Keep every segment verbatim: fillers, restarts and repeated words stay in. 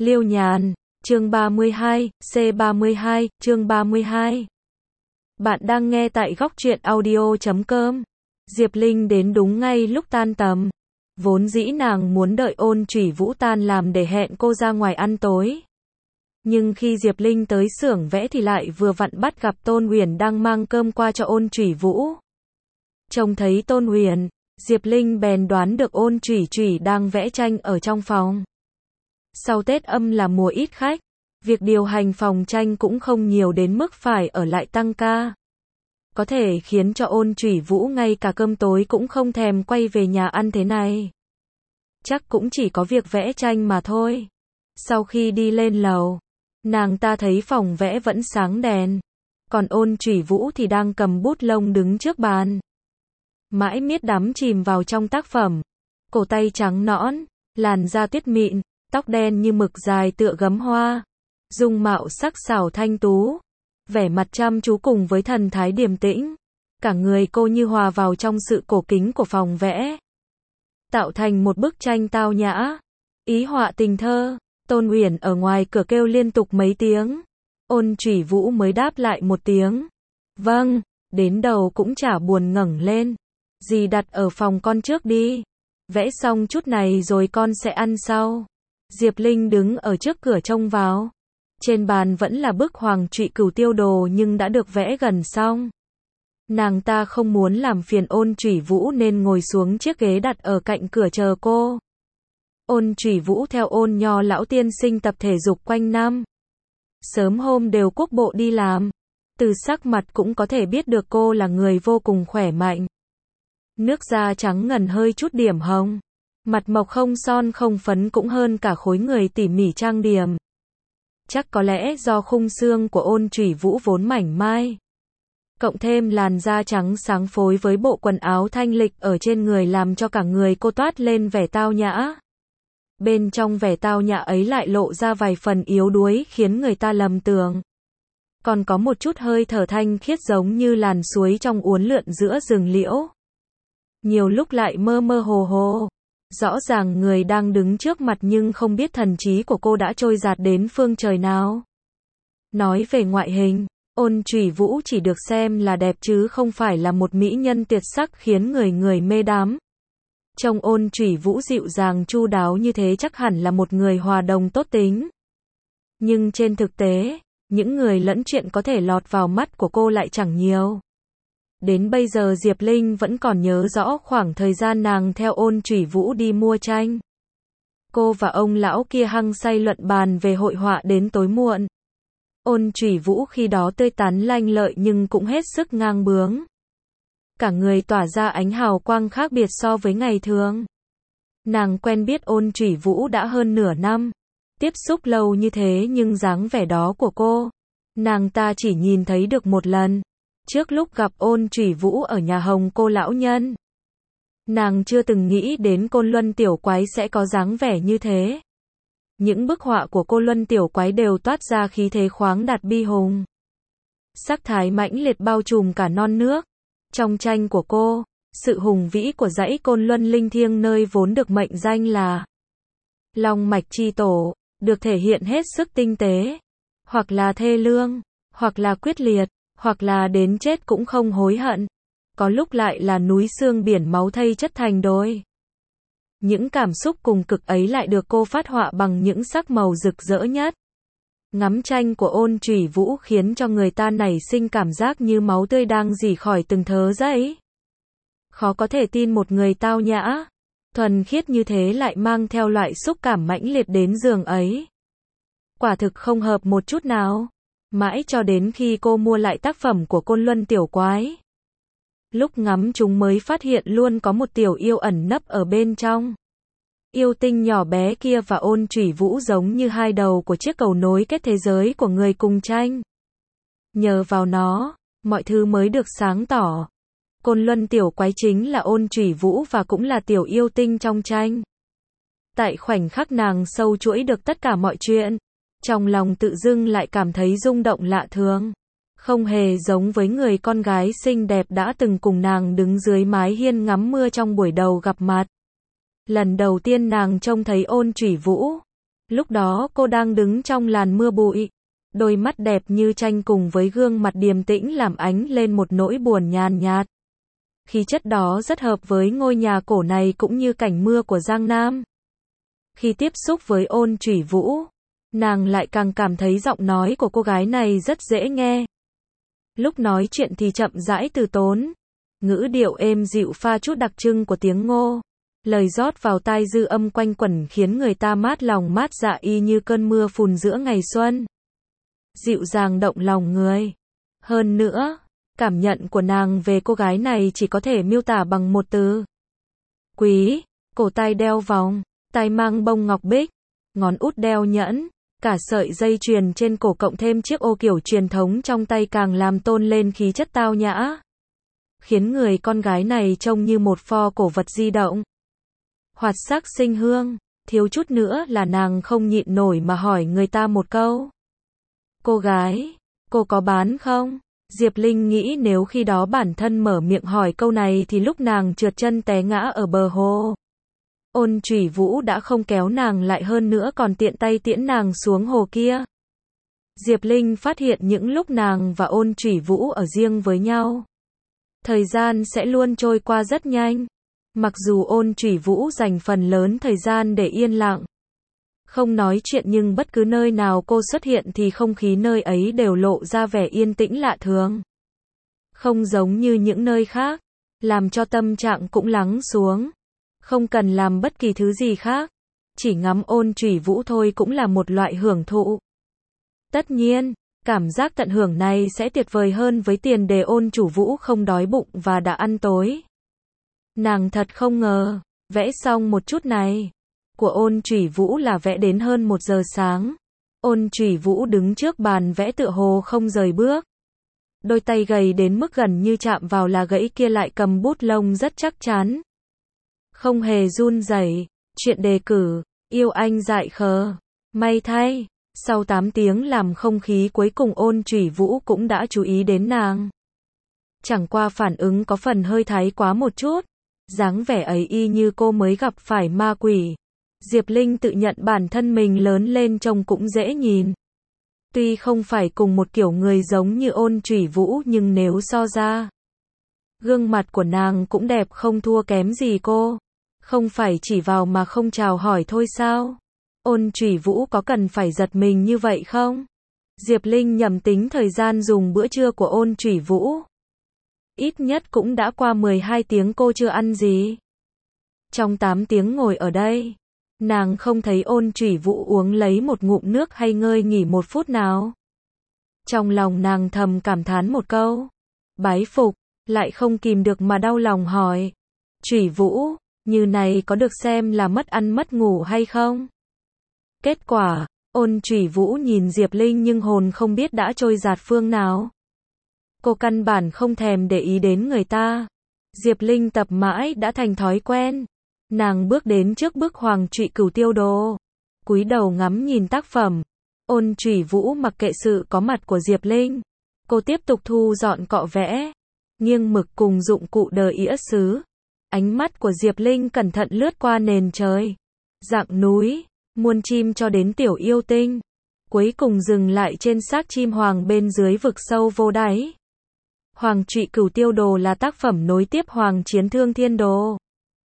Liêu Nhàn, chương ba mươi hai, C ba mươi hai, chương ba mươi hai. Bạn đang nghe tại góc truyện audio chấm com. Diệp Linh đến đúng ngay lúc tan tầm. Vốn dĩ nàng muốn đợi Ôn Chủy Vũ tan làm để hẹn cô ra ngoài ăn tối. Nhưng khi Diệp Linh tới xưởng vẽ thì lại vừa vặn bắt gặp Tôn Huyền đang mang cơm qua cho Ôn Chủy Vũ. Trông thấy Tôn Huyền, Diệp Linh bèn đoán được Ôn Chủy Chủy đang vẽ tranh ở trong phòng. Sau Tết âm là mùa ít khách, việc điều hành phòng tranh cũng không nhiều đến mức phải ở lại tăng ca. Có thể khiến cho Ôn Chủy Vũ ngay cả cơm tối cũng không thèm quay về nhà ăn thế này. Chắc cũng chỉ có việc vẽ tranh mà thôi. Sau khi đi lên lầu, nàng ta thấy phòng vẽ vẫn sáng đèn. Còn Ôn Chủy Vũ thì đang cầm bút lông đứng trước bàn. Mãi miết đắm chìm vào trong tác phẩm. Cổ tay trắng nõn, làn da tuyết mịn, tóc đen như mực dài tựa gấm hoa. Dung mạo sắc sảo thanh tú. Vẻ mặt chăm chú cùng với thần thái điềm tĩnh. Cả người cô như hòa vào trong sự cổ kính của phòng vẽ. Tạo thành một bức tranh tao nhã. Ý họa tình thơ. Tôn Uyển ở ngoài cửa kêu liên tục mấy tiếng. Ôn Chủy Vũ mới đáp lại một tiếng. Vâng, đến đầu cũng chả buồn ngẩng lên. Dì đặt ở phòng con trước đi. Vẽ xong chút này rồi con sẽ ăn sau. Diệp Linh đứng ở trước cửa trông vào. Trên bàn vẫn là bức Hoàng Trụy Cửu Tiêu Đồ nhưng đã được vẽ gần xong. Nàng ta không muốn làm phiền Ôn Chủy Vũ nên ngồi xuống chiếc ghế đặt ở cạnh cửa chờ cô. Ôn Chủy Vũ theo Ôn Nho lão tiên sinh tập thể dục quanh năm. Sớm hôm đều quốc bộ đi làm. Từ sắc mặt cũng có thể biết được cô là người vô cùng khỏe mạnh. Nước da trắng ngần hơi chút điểm hồng. Mặt mộc không son không phấn cũng hơn cả khối người tỉ mỉ trang điểm. Chắc có lẽ do khung xương của Ôn Chủy Vũ vốn mảnh mai. Cộng thêm làn da trắng sáng phối với bộ quần áo thanh lịch ở trên người làm cho cả người cô toát lên vẻ tao nhã. Bên trong vẻ tao nhã ấy lại lộ ra vài phần yếu đuối khiến người ta lầm tưởng. Còn có một chút hơi thở thanh khiết giống như làn suối trong uốn lượn giữa rừng liễu. Nhiều lúc lại mơ mơ hồ hồ. Rõ ràng người đang đứng trước mặt nhưng không biết thần trí của cô đã trôi dạt đến phương trời nào. Nói về ngoại hình, Ôn Chủy Vũ chỉ được xem là đẹp chứ không phải là một mỹ nhân tuyệt sắc khiến người người mê đắm. Trông Ôn Chủy Vũ dịu dàng chu đáo như thế chắc hẳn là một người hòa đồng tốt tính. Nhưng trên thực tế, những người lẫn chuyện có thể lọt vào mắt của cô lại chẳng nhiều. Đến bây giờ Diệp Linh vẫn còn nhớ rõ khoảng thời gian nàng theo Ôn Chủy Vũ đi mua tranh. Cô và ông lão kia hăng say luận bàn về hội họa đến tối muộn. Ôn Chủy Vũ khi đó tươi tắn lanh lợi nhưng cũng hết sức ngang bướng. Cả người tỏa ra ánh hào quang khác biệt so với ngày thường. Nàng quen biết Ôn Chủy Vũ đã hơn nửa năm. Tiếp xúc lâu như thế nhưng dáng vẻ đó của cô, nàng ta chỉ nhìn thấy được một lần. Trước lúc gặp Ôn Chủy Vũ ở nhà Hồng Cô lão nhân, nàng chưa từng nghĩ đến Côn Luân tiểu quái sẽ có dáng vẻ như thế. Những bức họa của Côn Luân tiểu quái đều toát ra khí thế khoáng đạt bi hùng. Sắc thái mãnh liệt bao trùm cả non nước. Trong tranh của cô, sự hùng vĩ của dãy Côn Luân linh thiêng nơi vốn được mệnh danh là Long mạch chi tổ, được thể hiện hết sức tinh tế. Hoặc là thê lương, hoặc là quyết liệt, hoặc là đến chết cũng không hối hận. Có lúc lại là núi xương biển máu thây chất thành đôi. Những cảm xúc cùng cực ấy lại được cô phát họa bằng những sắc màu rực rỡ nhất. Ngắm tranh của Ôn Chủy Vũ khiến cho người ta nảy sinh cảm giác như máu tươi đang rỉ khỏi từng thớ giấy. Khó có thể tin một người tao nhã, thuần khiết như thế lại mang theo loại xúc cảm mãnh liệt đến giường ấy. Quả thực không hợp một chút nào. Mãi cho đến khi cô mua lại tác phẩm của Côn Luân tiểu quái. Lúc ngắm chúng mới phát hiện luôn có một tiểu yêu ẩn nấp ở bên trong. Yêu tinh nhỏ bé kia và Ôn Chủy Vũ giống như hai đầu của chiếc cầu nối kết thế giới của người cùng tranh. Nhờ vào nó, mọi thứ mới được sáng tỏ. Côn Luân tiểu quái chính là Ôn Chủy Vũ và cũng là tiểu yêu tinh trong tranh. Tại khoảnh khắc nàng sâu chuỗi được tất cả mọi chuyện, trong lòng tự dưng lại cảm thấy rung động lạ thường. Không hề giống với người con gái xinh đẹp đã từng cùng nàng đứng dưới mái hiên ngắm mưa trong buổi đầu gặp mặt. Lần đầu tiên nàng trông thấy Ôn Chủy Vũ, Lúc đó cô đang đứng trong làn mưa bụi. Đôi mắt đẹp như tranh cùng với gương mặt điềm tĩnh làm ánh lên một nỗi buồn nhàn nhạt. Khí chất đó rất hợp với ngôi nhà cổ này cũng như cảnh mưa của Giang Nam. Khi tiếp xúc với Ôn Chủy Vũ, nàng lại càng cảm thấy giọng nói của cô gái này rất dễ nghe. Lúc nói chuyện thì chậm rãi từ tốn, ngữ điệu êm dịu pha chút đặc trưng của tiếng Ngô. Lời rót vào tai dư âm quanh quẩn khiến người ta mát lòng mát dạ y như cơn mưa phùn giữa ngày xuân. Dịu dàng động lòng người. Hơn nữa, cảm nhận của nàng về cô gái này chỉ có thể miêu tả bằng một từ. Quý, cổ tay đeo vòng, tai mang bông ngọc bích, ngón út đeo nhẫn, cả sợi dây chuyền trên cổ cộng thêm chiếc ô kiểu truyền thống trong tay càng làm tôn lên khí chất tao nhã. Khiến người con gái này trông như một pho cổ vật di động. Hoạt sắc sinh hương, thiếu chút nữa là nàng không nhịn nổi mà hỏi người ta một câu. Cô gái, cô có bán không? Diệp Linh nghĩ nếu khi đó bản thân mở miệng hỏi câu này thì lúc nàng trượt chân té ngã ở bờ hồ. Ôn Chủy Vũ đã không kéo nàng lại hơn nữa còn tiện tay tiễn nàng xuống hồ kia. Diệp Linh phát hiện những lúc nàng và Ôn Chủy Vũ ở riêng với nhau, thời gian sẽ luôn trôi qua rất nhanh. Mặc dù Ôn Chủy Vũ dành phần lớn thời gian để yên lặng, không nói chuyện nhưng bất cứ nơi nào cô xuất hiện thì không khí nơi ấy đều lộ ra vẻ yên tĩnh lạ thường. Không giống như những nơi khác, làm cho tâm trạng cũng lắng xuống. Không cần làm bất kỳ thứ gì khác, chỉ ngắm Ôn Chủy Vũ thôi cũng là một loại hưởng thụ. Tất nhiên, cảm giác tận hưởng này sẽ tuyệt vời hơn với tiền đề Ôn Chủy Vũ không đói bụng và đã ăn tối. Nàng thật không ngờ, vẽ xong một chút này của Ôn Chủy Vũ là vẽ đến hơn một giờ sáng. Ôn Chủy Vũ đứng trước bàn vẽ tựa hồ không rời bước. Đôi tay gầy đến mức gần như chạm vào là gãy kia lại cầm bút lông rất chắc chắn. Không hề run rẩy. Chuyện đề cử, yêu anh dại khờ. May thay, sau tám tiếng làm không khí cuối cùng Ôn Chủy Vũ cũng đã chú ý đến nàng. Chẳng qua phản ứng có phần hơi thái quá một chút. Dáng vẻ ấy y như cô mới gặp phải ma quỷ. Diệp Linh tự nhận bản thân mình lớn lên trông cũng dễ nhìn. Tuy không phải cùng một kiểu người giống như Ôn Chủy Vũ nhưng nếu so ra, gương mặt của nàng cũng đẹp không thua kém gì cô. Không phải chỉ vào mà không chào hỏi thôi sao? Ôn Chủy Vũ có cần phải giật mình như vậy không? Diệp Linh nhầm tính thời gian dùng bữa trưa của Ôn Chủy Vũ. Ít nhất cũng đã qua mười hai tiếng cô chưa ăn gì. Trong tám tiếng ngồi ở đây, nàng không thấy Ôn Chủy Vũ uống lấy một ngụm nước hay ngơi nghỉ một phút nào. Trong lòng nàng thầm cảm thán một câu. Bái phục, lại không kìm được mà đau lòng hỏi. Chủy Vũ, như này có được xem là mất ăn mất ngủ hay không? Kết quả, Ôn Chủy Vũ nhìn Diệp Linh nhưng hồn không biết đã trôi dạt phương nào. Cô căn bản không thèm để ý đến người ta. Diệp Linh tập mãi đã thành thói quen. Nàng bước đến trước bức Hoàng Trụy Cửu Tiêu Đồ, cúi đầu ngắm nhìn tác phẩm. Ôn Chủy Vũ mặc kệ sự có mặt của Diệp Linh. Cô tiếp tục thu dọn cọ vẽ, nghiêng mực cùng dụng cụ đời ĩa sứ. Ánh mắt của Diệp Linh cẩn thận lướt qua nền trời, dạng núi, muôn chim cho đến tiểu yêu tinh. Cuối cùng dừng lại trên xác chim hoàng bên dưới vực sâu vô đáy. Hoàng Trụy Cửu Tiêu Đồ là tác phẩm nối tiếp Hoàng Chiến Thương Thiên Đồ.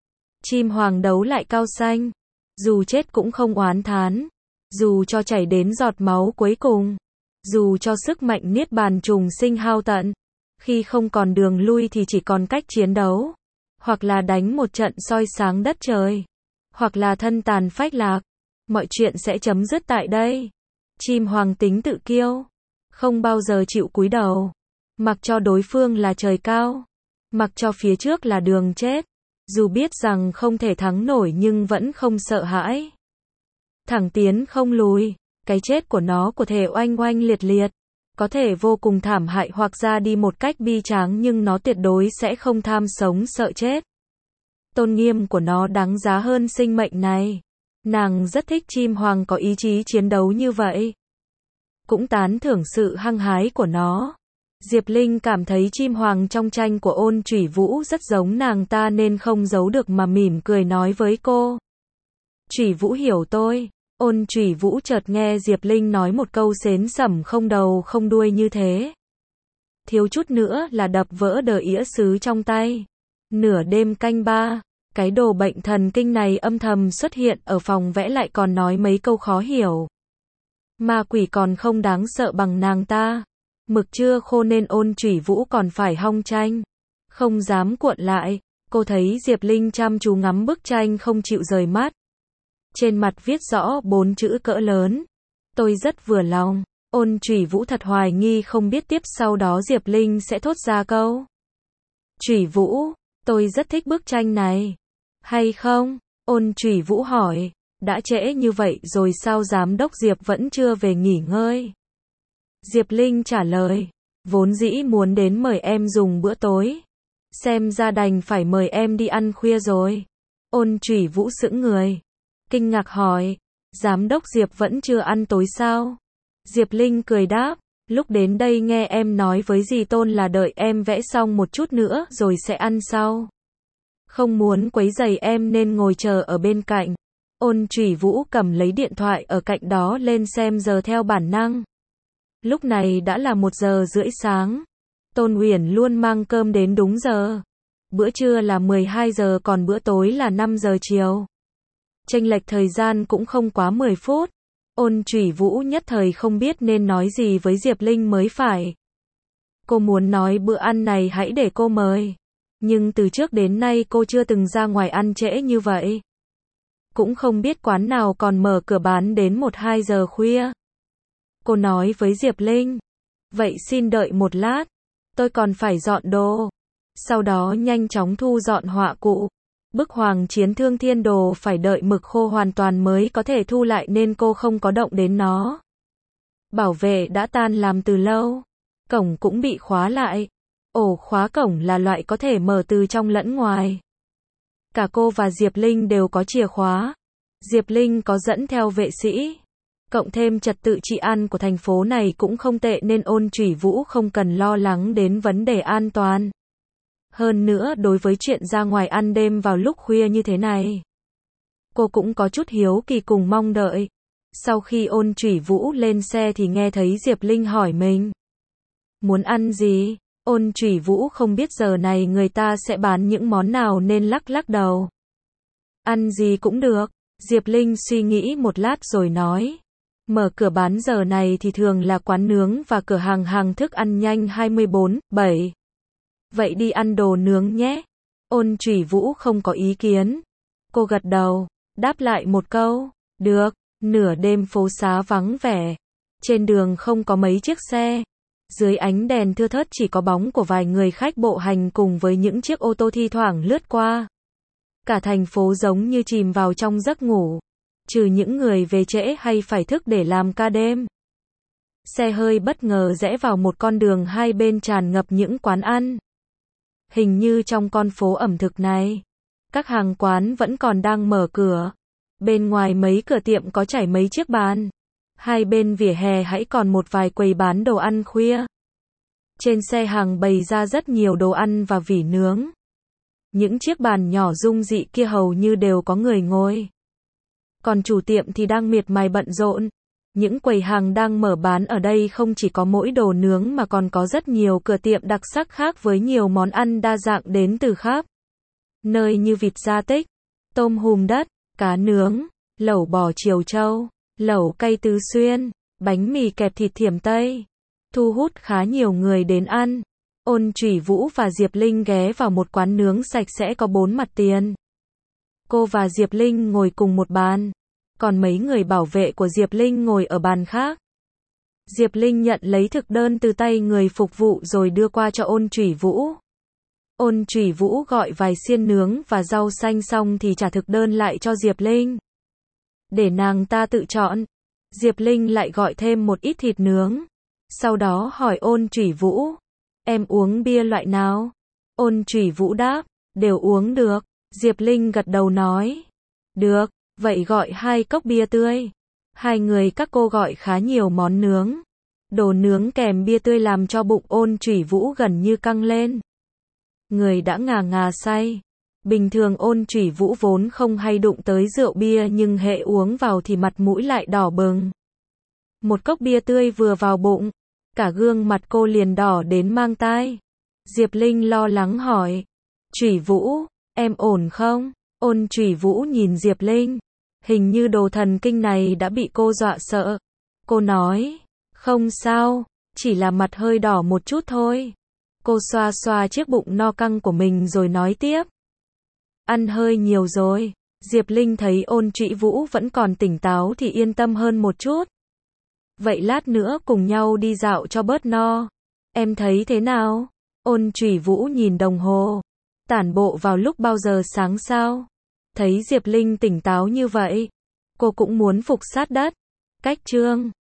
Chim hoàng đấu lại cao xanh, dù chết cũng không oán thán, dù cho chảy đến giọt máu cuối cùng, dù cho sức mạnh niết bàn trùng sinh hao tận, khi không còn đường lui thì chỉ còn cách chiến đấu, hoặc là đánh một trận soi sáng đất trời, hoặc là thân tàn phách lạc, mọi chuyện sẽ chấm dứt tại đây. Chim hoàng tính tự kiêu, không bao giờ chịu cúi đầu, mặc cho đối phương là trời cao, mặc cho phía trước là đường chết. Dù biết rằng không thể thắng nổi nhưng vẫn không sợ hãi. Thẳng tiến không lùi, cái chết của nó có thể oanh oanh liệt liệt, có thể vô cùng thảm hại hoặc ra đi một cách bi tráng nhưng nó tuyệt đối sẽ không tham sống sợ chết. Tôn nghiêm của nó đáng giá hơn sinh mệnh này. Nàng rất thích chim hoàng có ý chí chiến đấu như vậy. Cũng tán thưởng sự hăng hái của nó. Diệp Linh cảm thấy chim hoàng trong tranh của Ôn Chủy Vũ rất giống nàng ta nên không giấu được mà mỉm cười nói với cô. Chủy Vũ hiểu tôi, Ôn Chủy Vũ chợt nghe Diệp Linh nói một câu xến xẩm không đầu không đuôi như thế. Thiếu chút nữa là đập vỡ đờ ĩa sứ trong tay. Nửa đêm canh ba, cái đồ bệnh thần kinh này âm thầm xuất hiện ở phòng vẽ lại còn nói mấy câu khó hiểu. Ma quỷ còn không đáng sợ bằng nàng ta. Mực chưa khô nên Ôn Chủy Vũ còn phải hong tranh. Không dám cuộn lại, cô thấy Diệp Linh chăm chú ngắm bức tranh không chịu rời mắt. Trên mặt viết rõ bốn chữ cỡ lớn. Tôi rất vừa lòng. Ôn Chủy Vũ thật hoài nghi không biết tiếp sau đó Diệp Linh sẽ thốt ra câu. Chủy Vũ, tôi rất thích bức tranh này. Hay không? Ôn Chủy Vũ hỏi. Đã trễ như vậy rồi sao giám đốc Diệp vẫn chưa về nghỉ ngơi? Diệp Linh trả lời. Vốn dĩ muốn đến mời em dùng bữa tối. Xem ra đành phải mời em đi ăn khuya rồi. Ôn Chủy Vũ sững người. Kinh ngạc hỏi. Giám đốc Diệp vẫn chưa ăn tối sao? Diệp Linh cười đáp. Lúc đến đây nghe em nói với dì Tôn là đợi em vẽ xong một chút nữa rồi sẽ ăn sau. Không muốn quấy rầy em nên ngồi chờ ở bên cạnh. Ôn Chủy Vũ cầm lấy điện thoại ở cạnh đó lên xem giờ theo bản năng. Lúc này đã là một giờ rưỡi sáng. Tôn Uyển luôn mang cơm đến đúng giờ. Bữa trưa là mười hai giờ còn bữa tối là năm giờ chiều. Chênh lệch thời gian cũng không quá mười phút. Ôn Chủy Vũ nhất thời không biết nên nói gì với Diệp Linh mới phải. Cô muốn nói bữa ăn này hãy để cô mời. Nhưng từ trước đến nay cô chưa từng ra ngoài ăn trễ như vậy. Cũng không biết quán nào còn mở cửa bán đến một hai giờ khuya. Cô nói với Diệp Linh. Vậy xin đợi một lát. Tôi còn phải dọn đồ. Sau đó nhanh chóng thu dọn họa cụ. Bức Hoàng Chiến Thương Thiên Đồ phải đợi mực khô hoàn toàn mới có thể thu lại nên cô không có động đến nó. Bảo vệ đã tan làm từ lâu. Cổng cũng bị khóa lại. Ổ khóa cổng là loại có thể mở từ trong lẫn ngoài. Cả cô và Diệp Linh đều có chìa khóa. Diệp Linh có dẫn theo vệ sĩ. Cộng thêm trật tự trị an của thành phố này cũng không tệ nên Ôn Chủy Vũ không cần lo lắng đến vấn đề an toàn. Hơn nữa đối với chuyện ra ngoài ăn đêm vào lúc khuya như thế này, cô cũng có chút hiếu kỳ cùng mong đợi. Sau khi Ôn Chủy Vũ lên xe thì nghe thấy Diệp Linh hỏi mình. Muốn ăn gì? Ôn Chủy Vũ không biết giờ này người ta sẽ bán những món nào nên lắc lắc đầu. Ăn gì cũng được. Diệp Linh suy nghĩ một lát rồi nói. Mở cửa bán giờ này thì thường là quán nướng và cửa hàng hàng thức ăn nhanh hai mươi bốn bảy. Vậy đi ăn đồ nướng nhé. Ôn Chủy Vũ không có ý kiến. Cô gật đầu, đáp lại một câu. Được. Nửa đêm phố xá vắng vẻ. Trên đường không có mấy chiếc xe. Dưới ánh đèn thưa thớt chỉ có bóng của vài người khách bộ hành cùng với những chiếc ô tô thi thoảng lướt qua. Cả thành phố giống như chìm vào trong giấc ngủ. Trừ những người về trễ hay phải thức để làm ca đêm. Xe hơi bất ngờ rẽ vào một con đường hai bên tràn ngập những quán ăn. Hình như trong con phố ẩm thực này, các hàng quán vẫn còn đang mở cửa. Bên ngoài mấy cửa tiệm có trải mấy chiếc bàn. Hai bên vỉa hè hãy còn một vài quầy bán đồ ăn khuya. Trên xe hàng bày ra rất nhiều đồ ăn và vỉ nướng. Những chiếc bàn nhỏ dung dị kia hầu như đều có người ngồi. Còn chủ tiệm thì đang miệt mài bận rộn. Những quầy hàng đang mở bán ở đây không chỉ có mỗi đồ nướng mà còn có rất nhiều cửa tiệm đặc sắc khác với nhiều món ăn đa dạng đến từ khắp nơi như vịt da tích, tôm hùm đất, cá nướng, lẩu bò Triều Châu, lẩu cay Tứ Xuyên, bánh mì kẹp thịt Thiểm Tây. Thu hút khá nhiều người đến ăn. Ôn Chủy Vũ và Diệp Linh ghé vào một quán nướng sạch sẽ có bốn mặt tiền. Cô và Diệp Linh ngồi cùng một bàn. Còn mấy người bảo vệ của Diệp Linh ngồi ở bàn khác. Diệp Linh nhận lấy thực đơn từ tay người phục vụ rồi đưa qua cho Ôn Chủy Vũ. Ôn Chủy Vũ gọi vài xiên nướng và rau xanh xong thì trả thực đơn lại cho Diệp Linh. Để nàng ta tự chọn. Diệp Linh lại gọi thêm một ít thịt nướng. Sau đó hỏi Ôn Chủy Vũ. Em uống bia loại nào? Ôn Chủy Vũ đáp. Đều uống được. Diệp Linh gật đầu nói. Được. Vậy gọi hai cốc bia tươi. Hai người các cô gọi khá nhiều món nướng. Đồ nướng kèm bia tươi làm cho bụng Ôn Chủy Vũ gần như căng lên. Người đã ngà ngà say. Bình thường Ôn Chủy Vũ vốn không hay đụng tới rượu bia nhưng hễ uống vào thì mặt mũi lại đỏ bừng. Một cốc bia tươi vừa vào bụng, cả gương mặt cô liền đỏ đến mang tai. Diệp Linh lo lắng hỏi, Chủy Vũ, em ổn không? Ôn Chủy Vũ nhìn Diệp Linh, hình như đồ thần kinh này đã bị cô dọa sợ. Cô nói, không sao, chỉ là mặt hơi đỏ một chút thôi. Cô xoa xoa chiếc bụng no căng của mình rồi nói tiếp. Ăn hơi nhiều rồi. Diệp Linh thấy Ôn Chủy Vũ vẫn còn tỉnh táo thì yên tâm hơn một chút. Vậy lát nữa cùng nhau đi dạo cho bớt no. Em thấy thế nào? Ôn Chủy Vũ nhìn đồng hồ. Tản bộ vào lúc bao giờ sáng sao? Thấy Diệp Linh tỉnh táo như vậy, cô cũng muốn phục sát đất. Cách chương